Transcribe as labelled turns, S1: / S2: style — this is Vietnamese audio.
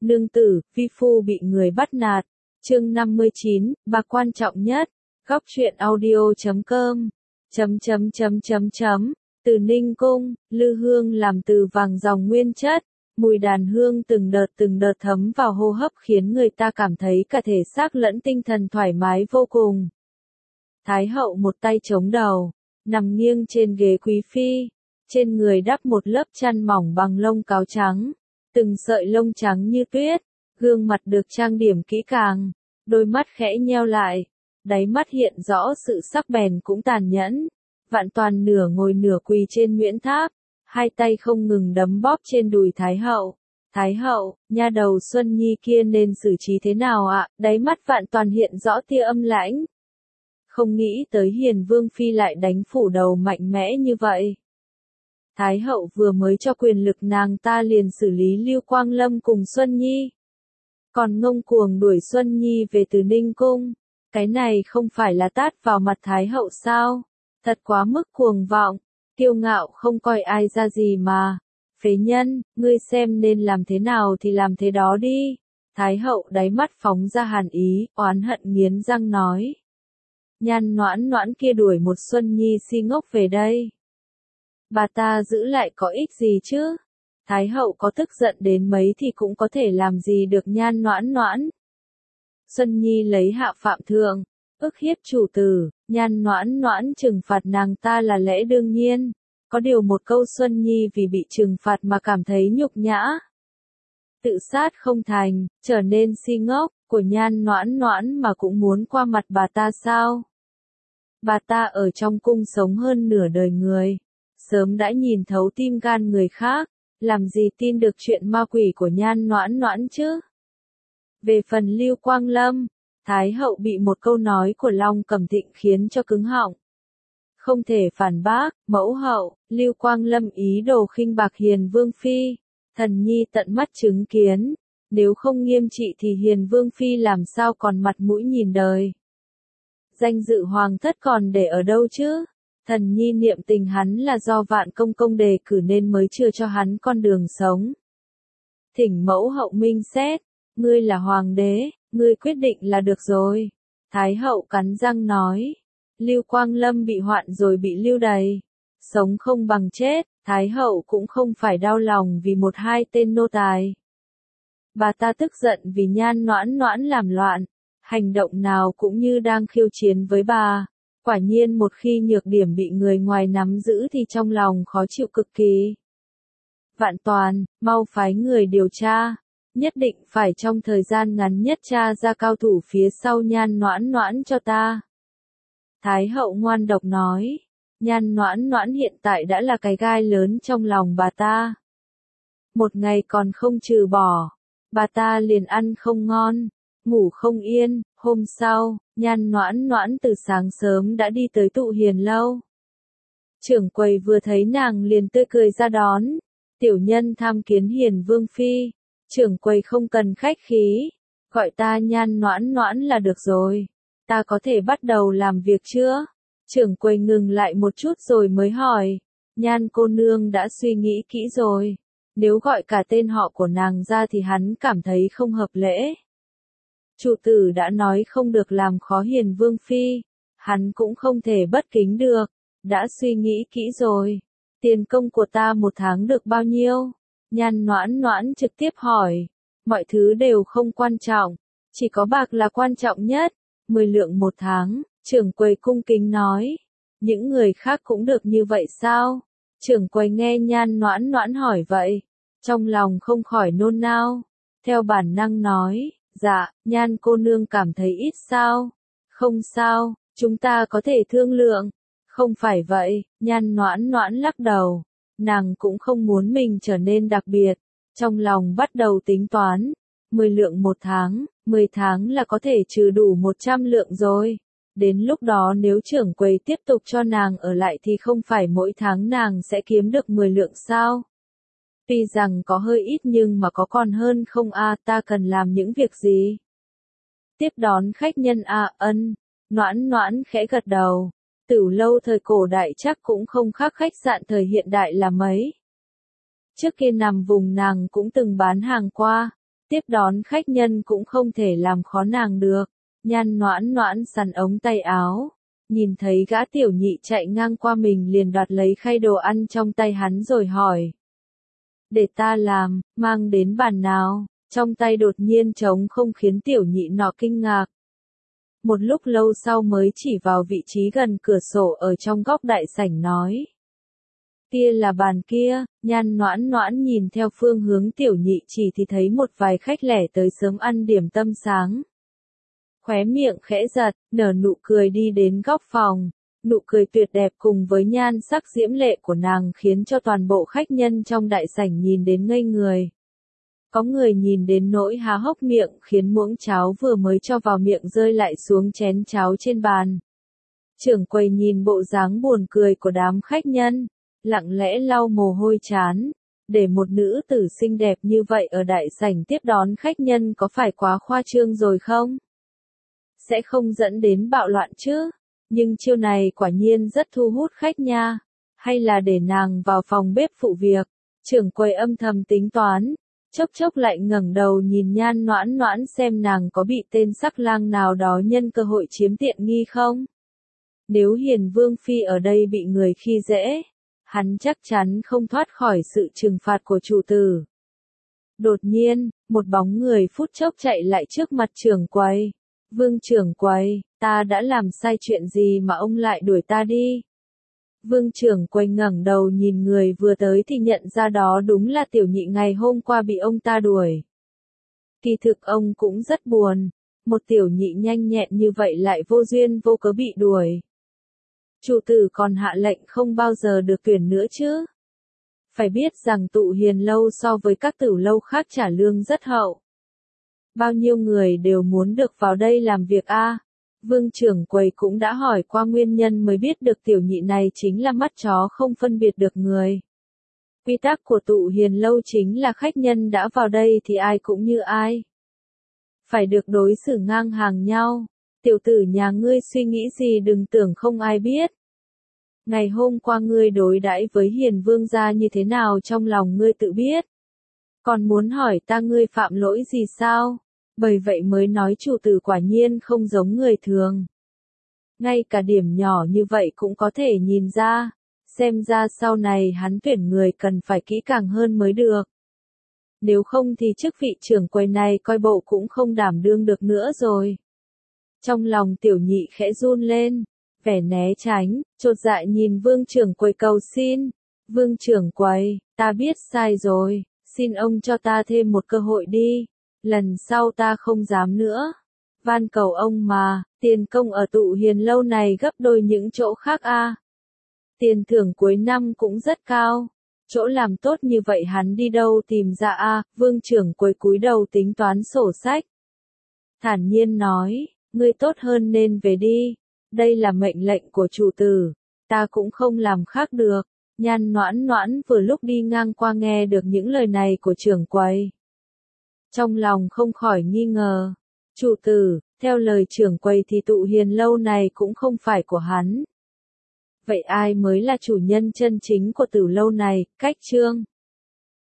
S1: Nương tử, vi phu bị người bắt nạt. Chương 59, bà quan trọng nhất. Góc truyện audio.com. Từ Ninh Cung, lư hương làm từ vàng dòng nguyên chất, mùi đàn hương từng đợt thấm vào hô hấp khiến người ta cảm thấy cả thể xác lẫn tinh thần thoải mái vô cùng. Thái hậu một tay chống đầu, nằm nghiêng trên ghế quý phi, trên người đắp một lớp chăn mỏng bằng lông cáo trắng, từng sợi lông trắng như tuyết, gương mặt được trang điểm kỹ càng, đôi mắt khẽ nheo lại, đáy mắt hiện rõ sự sắc bén cũng tàn nhẫn. Vạn Toàn nửa ngồi nửa quỳ trên Nguyễn Tháp, hai tay không ngừng đấm bóp trên đùi Thái hậu. Thái hậu, nha đầu Xuân Nhi kia nên xử trí thế nào ạ? Đáy mắt Vạn Toàn hiện rõ tia âm lãnh. Không nghĩ tới Hiền Vương Phi lại đánh phủ đầu mạnh mẽ như vậy. Thái hậu vừa mới cho quyền lực nàng ta liền xử lý Lưu Quang Lâm cùng Xuân Nhi. Còn ngông cuồng đuổi Xuân Nhi về từ Ninh Cung. Cái này không phải là tát vào mặt Thái hậu sao? Thật quá mức cuồng vọng, kiêu ngạo không coi ai ra gì mà. Phế nhân, ngươi xem nên làm thế nào thì làm thế đó đi. Thái hậu đáy mắt phóng ra hàn ý, oán hận nghiến răng nói. Nhan Noãn kia đuổi một Xuân Nhi si ngốc về đây. Bà ta giữ lại có ích gì chứ? Thái hậu có tức giận đến mấy thì cũng có thể làm gì được Nhan Noãn. Xuân Nhi lấy hạ phạm thượng, ức hiếp chủ tử, Nhan Noãn trừng phạt nàng ta là lẽ đương nhiên. Có điều một câu Xuân Nhi vì bị trừng phạt mà cảm thấy nhục nhã. Tự sát không thành, trở nên si ngốc, của Nhan Noãn mà cũng muốn qua mặt bà ta sao? Bà ta ở trong cung sống hơn nửa đời người, sớm đã nhìn thấu tim gan người khác, làm gì tin được chuyện ma quỷ của Nhan Noãn chứ? Về phần Lưu Quang Lâm, Thái hậu bị một câu nói của Long Cẩm Thịnh khiến cho cứng họng. Không thể phản bác, mẫu hậu, Lưu Quang Lâm ý đồ khinh bạc Hiền Vương Phi, thần nhi tận mắt chứng kiến, nếu không nghiêm trị thì Hiền Vương Phi làm sao còn mặt mũi nhìn đời. Danh dự hoàng thất còn để ở đâu chứ? Thần nhi niệm tình hắn là do Vạn Công Công đề cử nên mới chưa cho hắn con đường sống. Thỉnh mẫu hậu minh xét, ngươi là hoàng đế, ngươi quyết định là được rồi. Thái hậu cắn răng nói. Lưu Quang Lâm bị hoạn rồi bị lưu đày. Sống không bằng chết, Thái hậu cũng không phải đau lòng vì một hai tên nô tài. Bà ta tức giận vì Nhan Noãn làm loạn, hành động nào cũng như đang khiêu chiến với bà. Quả nhiên một khi nhược điểm bị người ngoài nắm giữ thì trong lòng khó chịu cực kỳ. Vạn Toàn, mau phái người điều tra. Nhất định phải trong thời gian ngắn nhất tra ra cao thủ phía sau Nhan Noãn cho ta. Thái hậu ngoan độc nói. Nhan Noãn hiện tại đã là cái gai lớn trong lòng bà ta. Một ngày còn không trừ bỏ, bà ta liền ăn không ngon, ngủ không yên. Hôm sau, Nhan Noãn từ sáng sớm đã đi tới Tụ Hiền lâu. Trưởng quầy vừa thấy nàng liền tươi cười ra đón. Tiểu nhân tham kiến Hiền Vương Phi. Trưởng quầy không cần khách khí, gọi ta Nhan Noãn là được rồi. Ta có thể bắt đầu làm việc chưa? Trưởng quầy ngừng lại một chút rồi mới hỏi. Nhan cô nương đã suy nghĩ kỹ rồi. Nếu gọi cả tên họ của nàng ra thì hắn cảm thấy không hợp lễ. Chủ tử đã nói không được làm khó Hiền Vương Phi. Hắn cũng không thể bất kính được. Đã suy nghĩ kỹ rồi. Tiền công của ta một tháng được bao nhiêu? Nhan Noãn trực tiếp hỏi. Mọi thứ đều không quan trọng. Chỉ có bạc là quan trọng nhất. 10 lượng một tháng. Trưởng quầy cung kính nói. Những người khác cũng được như vậy sao? Trưởng quầy nghe Nhan Noãn hỏi vậy. Trong lòng không khỏi nôn nao. Theo bản năng nói. Dạ, Nhan cô nương cảm thấy ít sao? Không sao, chúng ta có thể thương lượng. Không phải vậy, Nhan Noãn lắc đầu. Nàng cũng không muốn mình trở nên đặc biệt. Trong lòng bắt đầu tính toán. 10 lượng một tháng, 10 tháng là có thể trừ đủ 100 lượng rồi. Đến lúc đó nếu trưởng quầy tiếp tục cho nàng ở lại thì không phải mỗi tháng nàng sẽ kiếm được 10 lượng sao? Tuy rằng có hơi ít nhưng mà có còn hơn không ta cần làm những việc gì? Tiếp đón khách nhân ân. Noãn khẽ gật đầu. Tửu lâu thời cổ đại chắc cũng không khác khách sạn thời hiện đại là mấy. Trước kia nằm vùng nàng cũng từng bán hàng qua. tiếp đón khách nhân cũng không thể làm khó nàng được. Nhan Noãn Noãn sắn ống tay áo, nhìn thấy gã tiểu nhị chạy ngang qua mình liền đoạt lấy khay đồ ăn trong tay hắn rồi hỏi. Để ta làm, mang đến bàn nào, trong tay đột nhiên trống không khiến tiểu nhị nọ kinh ngạc. Một lúc lâu sau mới chỉ vào vị trí gần cửa sổ ở trong góc đại sảnh nói. Kia là bàn kia, Nhan Noãn Noãn nhìn theo phương hướng tiểu nhị chỉ thì thấy một vài khách lẻ tới sớm ăn điểm tâm sáng. Khóe miệng khẽ giật, nở nụ cười đi đến góc phòng, nụ cười tuyệt đẹp cùng với nhan sắc diễm lệ của nàng khiến cho toàn bộ khách nhân trong đại sảnh nhìn đến ngây người. Có người nhìn đến nỗi há hốc miệng khiến muỗng cháo vừa mới cho vào miệng rơi lại xuống chén cháo trên bàn. Trưởng quầy nhìn bộ dáng buồn cười của đám khách nhân, lặng lẽ lau mồ hôi trán, để một nữ tử xinh đẹp như vậy ở đại sảnh tiếp đón khách nhân có phải quá khoa trương rồi không? Sẽ không dẫn đến bạo loạn chứ? Nhưng chiêu này quả nhiên rất thu hút khách nha. Hay là để nàng vào phòng bếp phụ việc? Trưởng quầy âm thầm tính toán, chốc chốc lại ngẩng đầu nhìn Nhan Noãn Noãn xem nàng có bị tên sắc lang nào đó nhân cơ hội chiếm tiện nghi không? Nếu Hiền Vương Phi ở đây bị người khi dễ, hắn chắc chắn không thoát khỏi sự trừng phạt của chủ tử. Đột nhiên, một bóng người phút chốc chạy lại trước mặt trưởng quầy. Vương trưởng quầy, ta đã làm sai chuyện gì mà ông lại đuổi ta đi? Vương trưởng quầy ngẩng đầu nhìn người vừa tới thì nhận ra đó đúng là tiểu nhị ngày hôm qua bị ông ta đuổi. Kỳ thực ông cũng rất buồn, một tiểu nhị nhanh nhẹn như vậy lại vô duyên vô cớ bị đuổi. Chủ tử còn hạ lệnh không bao giờ được tuyển nữa chứ. Phải biết rằng Tụ Hiền lâu so với các tử lâu khác trả lương rất hậu. Bao nhiêu người đều muốn được vào đây làm việc a? Vương trưởng quầy cũng đã hỏi qua nguyên nhân mới biết được tiểu nhị này chính là mắt chó không phân biệt được người. Quy tắc của Tụ Hiền lâu chính là khách nhân đã vào đây thì ai cũng như ai. Phải được đối xử ngang hàng nhau. Tiểu tử nhà ngươi suy nghĩ gì đừng tưởng không ai biết. Ngày hôm qua ngươi đối đãi với Hiền Vương gia như thế nào trong lòng ngươi tự biết. Còn muốn hỏi ta ngươi phạm lỗi gì sao? Bởi vậy mới nói chủ tử quả nhiên không giống người thường. Ngay cả điểm nhỏ như vậy cũng có thể nhìn ra. Xem ra sau này hắn tuyển người cần phải kỹ càng hơn mới được. Nếu không thì chức vị trưởng quầy này coi bộ cũng không đảm đương được nữa rồi. Trong lòng tiểu nhị khẽ run lên, vẻ né tránh, chột dạ nhìn vương trưởng quầy cầu xin. Vương trưởng quầy, ta biết sai rồi, xin ông cho ta thêm một cơ hội đi, lần sau ta không dám nữa. Van cầu ông mà, tiền công ở Tụ Hiền lâu này gấp đôi những chỗ khác a. Tiền thưởng cuối năm cũng rất cao. Chỗ làm tốt như vậy hắn đi đâu tìm ra a? Vương trưởng quầy cúi đầu tính toán sổ sách. Thản nhiên nói, ngươi tốt hơn nên về đi. Đây là mệnh lệnh của chủ tử, ta cũng không làm khác được. Nhan Noãn Noãn vừa lúc đi ngang qua nghe được những lời này của trưởng quầy. Trong lòng không khỏi nghi ngờ. Chủ tử, theo lời trưởng quầy thì Tụ Hiền lâu này cũng không phải của hắn. Vậy ai mới là chủ nhân chân chính của tử lâu này? Cách chương